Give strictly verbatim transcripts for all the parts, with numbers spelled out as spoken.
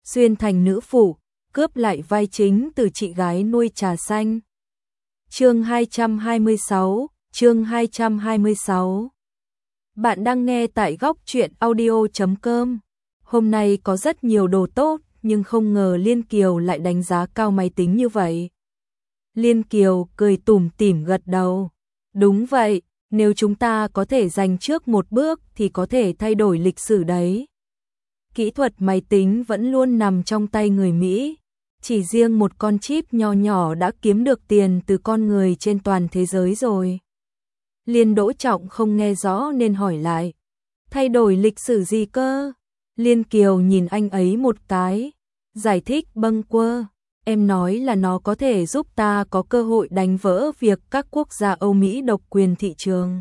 xuyên thành nữ phụ, cướp lại vai chính từ chị gái nuôi trà xanh. Chương hai trăm hai mươi sáu, chương hai trăm hai mươi sáu. Bạn đang nghe tại góc truyện audio chấm com. Hôm nay có rất nhiều đồ tốt, nhưng không ngờ Liên Kiều lại đánh giá cao máy tính như vậy. Liên Kiều cười tủm tỉm gật đầu. Đúng vậy, nếu chúng ta có thể giành trước một bước thì có thể thay đổi lịch sử đấy. Kỹ thuật máy tính vẫn luôn nằm trong tay người Mỹ. Chỉ riêng một con chip nho nhỏ đã kiếm được tiền từ con người trên toàn thế giới rồi. Liên Đỗ Trọng không nghe rõ nên hỏi lại. Thay đổi lịch sử gì cơ? Liên Kiều nhìn anh ấy một cái. Giải thích bâng quơ. Em nói là nó có thể giúp ta có cơ hội đánh vỡ việc các quốc gia Âu Mỹ độc quyền thị trường.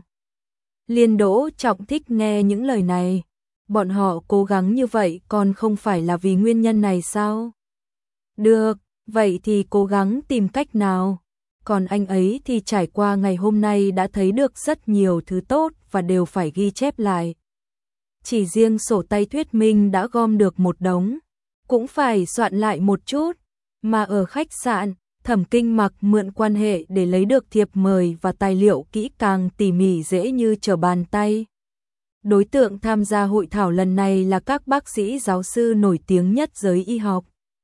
Liên Đỗ Trọng thích nghe những lời này. Bọn họ cố gắng như vậy còn không phải là vì nguyên nhân này sao? Được, vậy thì cố gắng tìm cách nào. Còn anh ấy thì trải qua ngày hôm nay đã thấy được rất nhiều thứ tốt và đều phải ghi chép lại. Chỉ riêng sổ tay thuyết minh đã gom được một đống, cũng phải soạn lại một chút. Mà ở khách sạn, Thẩm Kinh Mặc mượn quan hệ để lấy được thiệp mời và tài liệu kỹ càng tỉ mỉ dễ như trở bàn tay. Đối tượng tham gia hội thảo lần này là các bác sĩ giáo sư nổi tiếng nhất giới y học.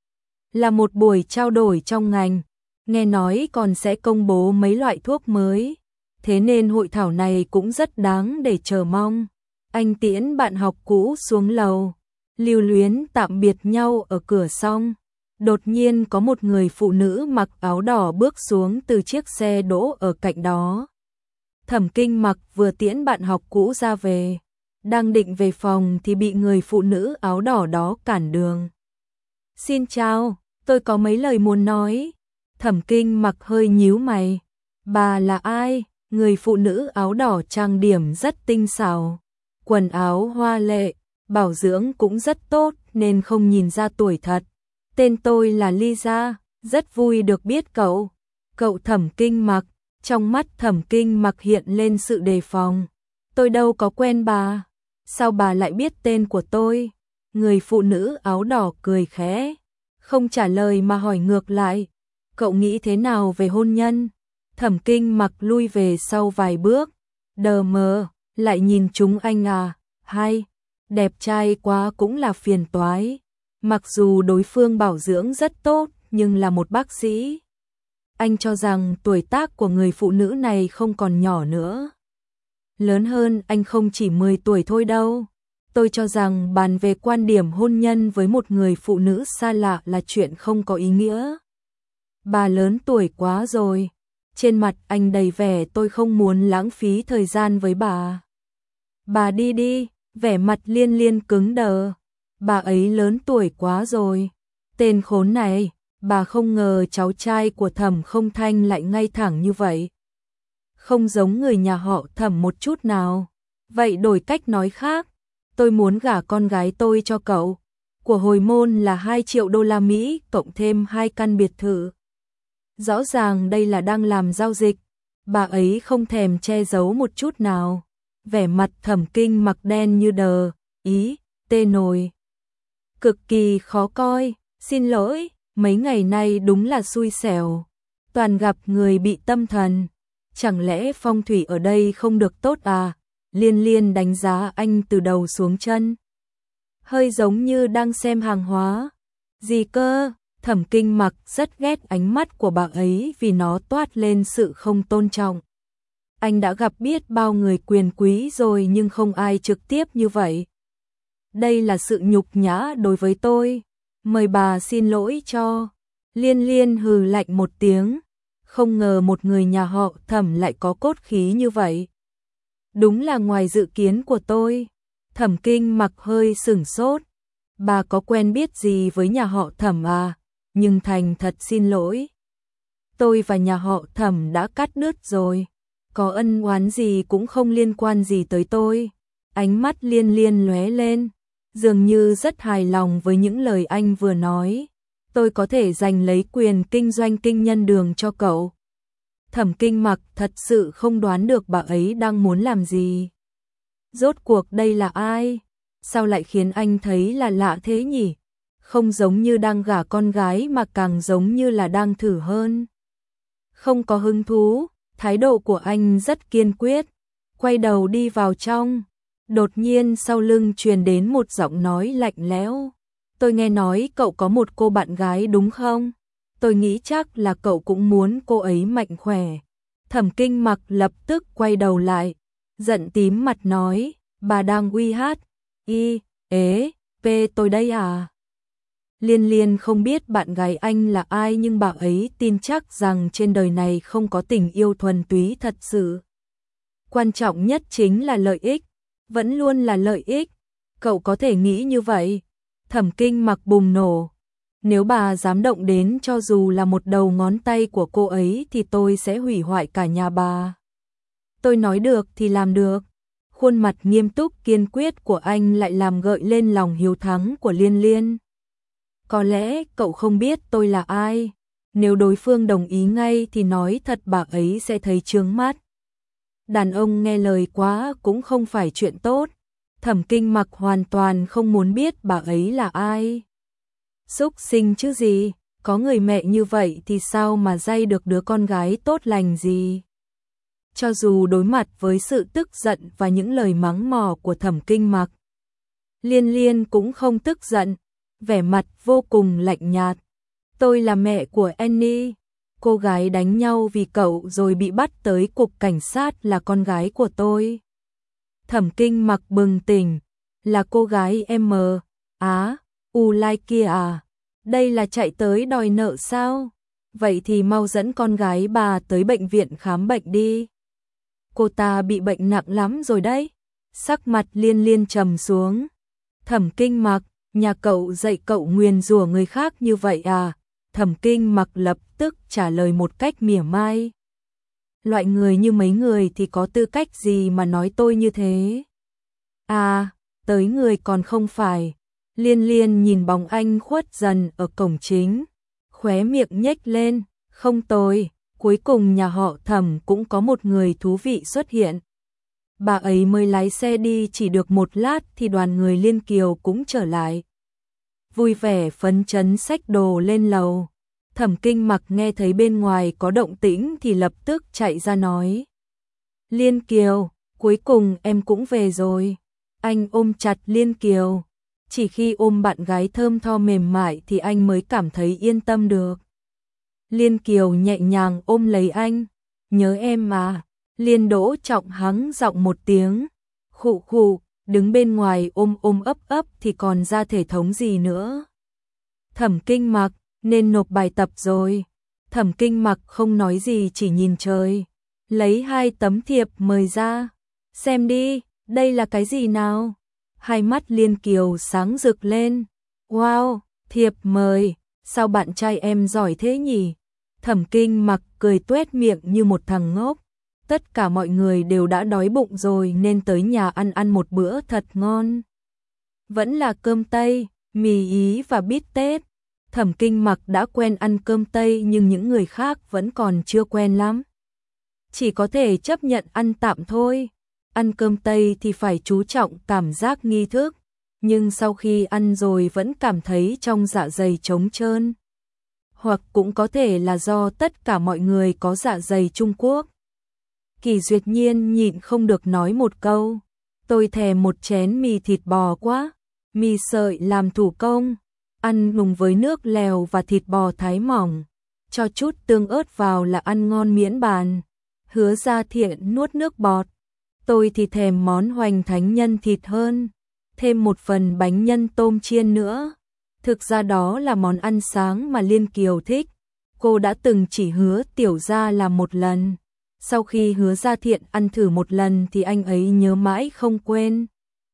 Là một buổi trao đổi trong ngành, nghe nói còn sẽ công bố mấy loại thuốc mới. Thế nên hội thảo này cũng rất đáng để chờ mong. Anh tiễn bạn học cũ xuống lầu, lưu luyến tạm biệt nhau ở cửa xong. Đột nhiên có một người phụ nữ mặc áo đỏ bước xuống từ chiếc xe đỗ ở cạnh đó. Thẩm Kinh Mặc vừa tiễn bạn học cũ ra về, đang định về phòng thì bị người phụ nữ áo đỏ đó cản đường. Xin chào, tôi có mấy lời muốn nói. Thẩm Kinh Mặc hơi nhíu mày. Bà là ai? Người phụ nữ áo đỏ trang điểm rất tinh xảo, quần áo hoa lệ, bảo dưỡng cũng rất tốt nên không nhìn ra tuổi thật. Tên tôi là Lisa, rất vui được biết cậu. Cậu Thẩm Kinh Mặc. Trong mắt Thẩm Kinh Mặc hiện lên sự đề phòng. Tôi đâu có quen bà. Sao bà lại biết tên của tôi? Người phụ nữ áo đỏ cười khẽ, không trả lời mà hỏi ngược lại. Cậu nghĩ thế nào về hôn nhân? Thẩm Kinh Mặc lui về sau vài bước. Đờ mờ, lại nhìn chúng anh à? Hay, đẹp trai quá cũng là phiền toái. Mặc dù đối phương bảo dưỡng rất tốt, nhưng là một bác sĩ. Anh cho rằng tuổi tác của người phụ nữ này không còn nhỏ nữa. Lớn hơn anh không chỉ mười tuổi thôi đâu. Tôi cho rằng bàn về quan điểm hôn nhân với một người phụ nữ xa lạ là chuyện không có ý nghĩa. Bà lớn tuổi quá rồi. Trên mặt anh đầy vẻ tôi không muốn lãng phí thời gian với bà. Bà đi đi, vẻ mặt Liên Liên cứng đờ. Bà ấy lớn tuổi quá rồi. Tên khốn này, bà không ngờ cháu trai của Thẩm Không Thanh lại ngay thẳng như vậy. Không giống người nhà họ Thẩm một chút nào. Vậy đổi cách nói khác, tôi muốn gả con gái tôi cho cậu. Của hồi môn là hai triệu đô la Mỹ cộng thêm hai căn biệt thự. Rõ ràng đây là đang làm giao dịch. Bà ấy không thèm che giấu một chút nào. Vẻ mặt Thẩm Kinh Mặc đen như đờ, ý, tê nồi. Cực kỳ khó coi, xin lỗi, mấy ngày nay đúng là xui xẻo. Toàn gặp người bị tâm thần. Chẳng lẽ phong thủy ở đây không được tốt à? Liên Liên đánh giá anh từ đầu xuống chân. Hơi giống như đang xem hàng hóa. Gì cơ? Thẩm Kinh Mặc rất ghét ánh mắt của bà ấy vì nó toát lên sự không tôn trọng. Anh đã gặp biết bao người quyền quý rồi nhưng không ai trực tiếp như vậy. Đây là sự nhục nhã đối với tôi. Mời bà xin lỗi cho. Liên Liên hừ lạnh một tiếng. Không ngờ một người nhà họ Thẩm lại có cốt khí như vậy. Đúng là ngoài dự kiến của tôi. Thẩm Kinh Mặc hơi sửng sốt. Bà có quen biết gì với nhà họ Thẩm à? Nhưng thành thật xin lỗi. Tôi và nhà họ Thẩm đã cắt đứt rồi. Có ân oán gì cũng không liên quan gì tới tôi. Ánh mắt Liên Liên lóe lên. Dường như rất hài lòng với những lời anh vừa nói. Tôi có thể giành lấy quyền kinh doanh kinh nhân đường cho cậu. Thẩm Kinh Mặc thật sự không đoán được bà ấy đang muốn làm gì. Rốt cuộc đây là ai? Sao lại khiến anh thấy là lạ thế nhỉ? không giống như đang gả con gái mà càng giống như là đang thử hơn. Không có hứng thú, thái độ của anh rất kiên quyết, quay đầu đi vào trong. Đột nhiên sau lưng truyền đến một giọng nói lạnh lẽo. Tôi nghe nói cậu có một cô bạn gái đúng không? Tôi nghĩ chắc là cậu cũng muốn cô ấy mạnh khỏe. Thẩm Kinh Mặc lập tức quay đầu lại, giận tím mặt nói, bà đang uy hát, y, ế, p tôi đây à? Liên Liên không biết bạn gái anh là ai nhưng bà ấy tin chắc rằng trên đời này không có tình yêu thuần túy thật sự. Quan trọng nhất chính là lợi ích, vẫn luôn là lợi ích. Cậu có thể nghĩ như vậy? Thẩm Kinh Mặc bùng nổ. Nếu bà dám động đến cho dù là một đầu ngón tay của cô ấy thì tôi sẽ hủy hoại cả nhà bà. Tôi nói được thì làm được. Khuôn mặt nghiêm túc kiên quyết của anh lại làm gợi lên lòng hiếu thắng của Liên Liên. Có lẽ cậu không biết tôi là ai. Nếu đối phương đồng ý ngay thì nói thật bà ấy sẽ thấy chướng mắt. Đàn ông nghe lời quá cũng không phải chuyện tốt. Thẩm Kinh Mặc hoàn toàn không muốn biết bà ấy là ai. Xúc sinh chứ gì, có người mẹ như vậy thì sao mà dạy được đứa con gái tốt lành gì. Cho dù đối mặt với sự tức giận và những lời mắng mỏ của Thẩm Kinh Mặc, Liên Liên cũng không tức giận, vẻ mặt vô cùng lạnh nhạt. Tôi là mẹ của Annie, cô gái đánh nhau vì cậu rồi bị bắt tới cục cảnh sát là con gái của tôi. Thẩm Kinh Mặc bừng tỉnh, là cô gái em Á, U Lai kia à? Đây là chạy tới đòi nợ sao? Vậy thì mau dẫn con gái bà tới bệnh viện khám bệnh đi. Cô ta bị bệnh nặng lắm rồi đấy. Sắc mặt Liên Liên trầm xuống. Thẩm Kinh Mặc, nhà cậu dạy cậu nguyền rủa người khác như vậy à? Thẩm Kinh Mặc lập tức trả lời một cách mỉa mai. Loại người như mấy người thì có tư cách gì mà nói tôi như thế? À, tới người còn không phải. Liên Liên nhìn bóng anh khuất dần ở cổng chính, khóe miệng nhếch lên, không tồi, cuối cùng nhà họ Thẩm cũng có một người thú vị xuất hiện. Bà ấy mới lái xe đi chỉ được một lát thì đoàn người Liên Kiều cũng trở lại. Vui vẻ phấn chấn xách đồ lên lầu. Thẩm Kinh Mặc nghe thấy bên ngoài có động tĩnh thì lập tức chạy ra nói. Liên Kiều, cuối cùng em cũng về rồi. Anh ôm chặt Liên Kiều. Chỉ khi ôm bạn gái thơm tho mềm mại thì anh mới cảm thấy yên tâm được. Liên Kiều nhẹ nhàng ôm lấy anh. Nhớ em mà. Liên Đỗ Trọng hắng giọng một tiếng. Khụ khụ, đứng bên ngoài ôm ôm ấp ấp thì còn ra thể thống gì nữa. Thẩm Kinh Mặc, nên nộp bài tập rồi. Thẩm Kinh Mặc không nói gì chỉ nhìn trời. Lấy hai tấm thiệp mời ra. Xem đi, đây là cái gì nào? Hai mắt Liên Kiều sáng rực lên. Wow, thiệp mời, sao bạn trai em giỏi thế nhỉ? Thẩm Kinh Mặc cười tuét miệng như một thằng ngốc. Tất cả mọi người đều đã đói bụng rồi nên tới nhà ăn ăn một bữa thật ngon. Vẫn là cơm Tây, mì Ý và bít tết. Thẩm Kinh Mặc đã quen ăn cơm Tây nhưng những người khác vẫn còn chưa quen lắm. Chỉ có thể chấp nhận ăn tạm thôi. Ăn cơm Tây thì phải chú trọng cảm giác nghi thức, nhưng sau khi ăn rồi vẫn cảm thấy trong dạ dày trống trơn. Hoặc cũng có thể là do tất cả mọi người có dạ dày Trung Quốc. Kỳ Duyệt Nhiên nhịn không được nói một câu. Tôi thèm một chén mì thịt bò quá. Mì sợi làm thủ công, ăn nùng với nước lèo và thịt bò thái mỏng. Cho chút tương ớt vào là ăn ngon miễn bàn. Hứa Gia Thiện nuốt nước bọt. Tôi thì thèm món hoành thánh nhân thịt hơn. Thêm một phần bánh nhân tôm chiên nữa. Thực ra đó là món ăn sáng mà Liên Kiều thích. Cô đã từng chỉ Hứa Tiểu Gia làm một lần. Sau khi Hứa Gia Thiện ăn thử một lần thì anh ấy nhớ mãi không quên.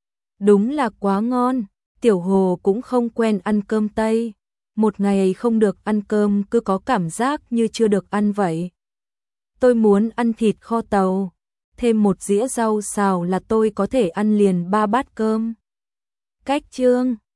Đúng là quá ngon. Tiểu Hồ cũng không quen ăn cơm Tây. Một ngày không được ăn cơm cứ có cảm giác như chưa được ăn vậy. Tôi muốn ăn thịt kho tàu. Thêm một dĩa rau xào là tôi có thể ăn liền ba bát cơm. Cách chương